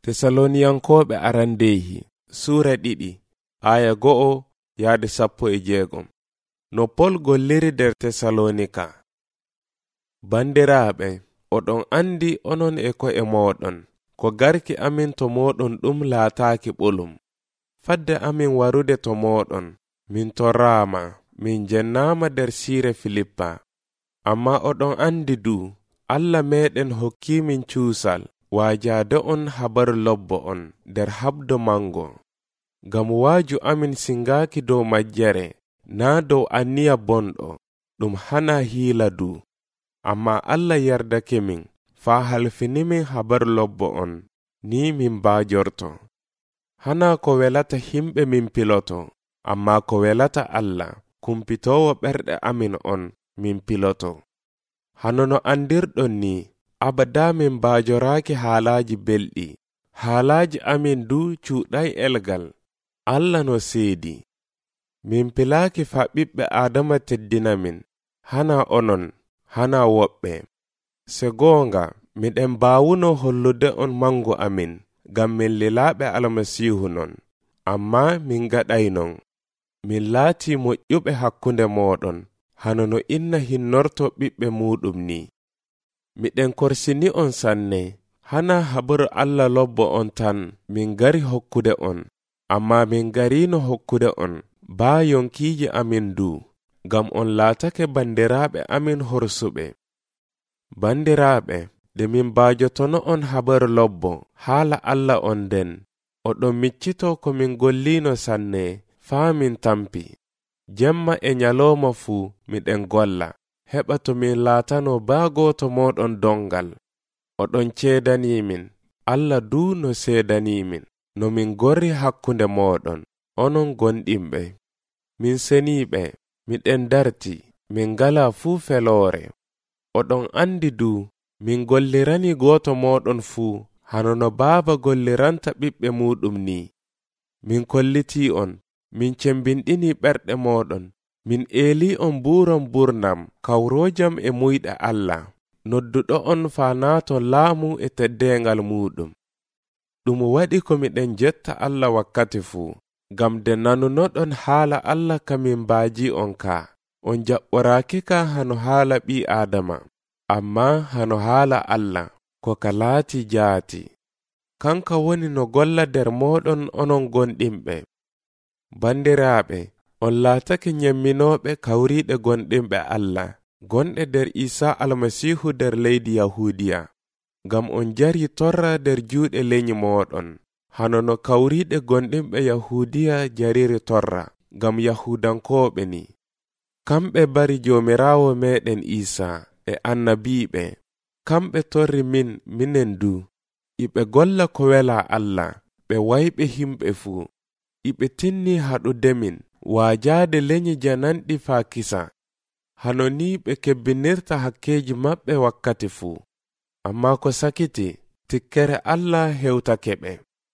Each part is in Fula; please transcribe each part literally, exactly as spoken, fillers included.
Tesaloniyankoɓe arandehi Sura ɗiɗi aya go'o yaade sappo e jeegom. No Pol golliri nder Tesalonika. Bandiraɓe, oɗon andi onon e ko e moɗon ko garki amin to moɗon ɗum laataaki ɓolum. Fadde amin warude to moɗon min torrama, min jennama nder siire Filippa. Amma oɗon andi du Allah meɗen hokki min cuusal waajade on habaru lobbo on nder habdo mango. Gam waaju amin singaaki dow majjere, na dow anniya bonɗo ɗum hana hiila du. Amma Allah yardake min faa halfinimin habaru lobbo on ni min baajorto. Hana ko welata himɓe min piloto, amma ko welata Allah kumpitowo ɓerɗe amin on min piloto. Hano no andirɗon ni abada min baajoraaki haalaji belɗi. Haalaji amin du cuuɗay elgal. Allah no seedi. Min pilaaki fa ɓiɓɓe Adama teddina min, hana onon, hana woɓɓe. Se goonga miɗen baawuno hollude on mangu amin, gam min lilaaɓe Almasiihu non. Amma min gaɗay non. Min laati moƴƴuɓe hakkunde moɗon, hano no inna hinnorto ɓiɓɓe muɗum ni. Miɗen korsini on sanne, hana habaru Allah lobbo on tan min gari hokkude on, amma min garino hokkude on baa yonkiiji amin du, gam on laatake bandiraɓe amin horsuɓe. Bandiraɓe, de min baajotono on habaru lobbo haala Allah on den, oɗon miccito ko min gollino sanne faa min tampi. Jemma e nyaloma fuu miɗen golla, heɓa to min laatano baa gooto moɗon dongal. Oɗon ceedanimin, Allah du no seedanimin, no min gorri hakkunde moɗon, onon gonɗimɓe. Min seniiɓe, miɗen darti, min ngala fuu feloore. Oɗon andi du, min gollirani gooto moɗon fuu, hano no baaba golliranta ɓiɓɓe muɗum ni. Min kolliti on, min cembinɗini ɓerɗe moɗon, min eeli on buuron burnam kawrojam e muyɗe Allah, nodduɗo on faa naaton laamu e teddengal muɗum. Ɗum waɗi ko miɗen jetta Allah wakkati fuu, gam de nanunoɗon haala Allah ka min baaji on ka. On jaɓɓoraaki ka hano haala ɓi Adama, amma hano haala Allah ko ka laati jaati. Kanka woni no golla nder moɗon onon gonɗimɓe. Bandiraɓe, on laatake nyemminoɓe kawriɗe gonɗimɓe Allah, gonɗe nder Isa Almasiihu nder leydi Yahudiya, gam on jari torra nder juuɗe lenyi moɗon, hano no kawriɗe gonɗimɓe Yahudiya jariri torra, gam Yahudankoɓe ni. Kamɓe bari Jomirawo meɗen Isa e annabiɓe, kamɓe torri min minen du, iɓe golla ko wela Allah, ɓe wayɓe himɓe fuu, iɓe tinni haɗude min waajade lenyi jananɗi faa kisa. Hano ni ɓe kebbinirta hakkeji maɓɓe wakkati fuu, amma ko sakiti tikkere Allah hewtake ɓe.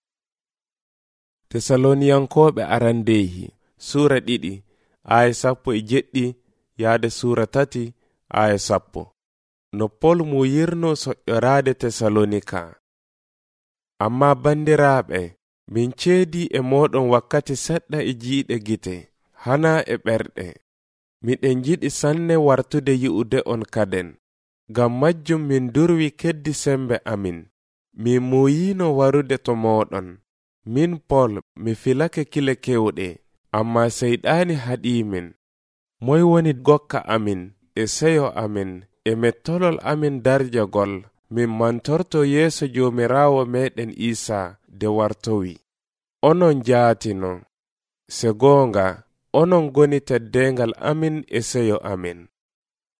Tesaloniyankoɓe arandehi Sura ɗiɗi aya sappo e jeɗɗi yaade Sura tati aya sappo. No Pol mu yirno soƴƴorade Tesalonika. Amma bandiraɓe, min ceedi e moɗon wakkati seɗɗa e jiiɗe gite, hana e ɓerɗe. Miɗen jiɗi sanne wartude yi'ude on kaden, gam majjum min durwi keddi sembe amin. Min muyino warude to moɗon. Min Pol mi filake kile kewɗe, amma seyɗani haɗimin. Moy woni gokka amin e seyo amin e mettolol amin darjagol, min mantorto yeeso Jomirawo meɗen Isa de wartowi. Onon jaatino, se goonga onon goni teddengal amin e seyo amin.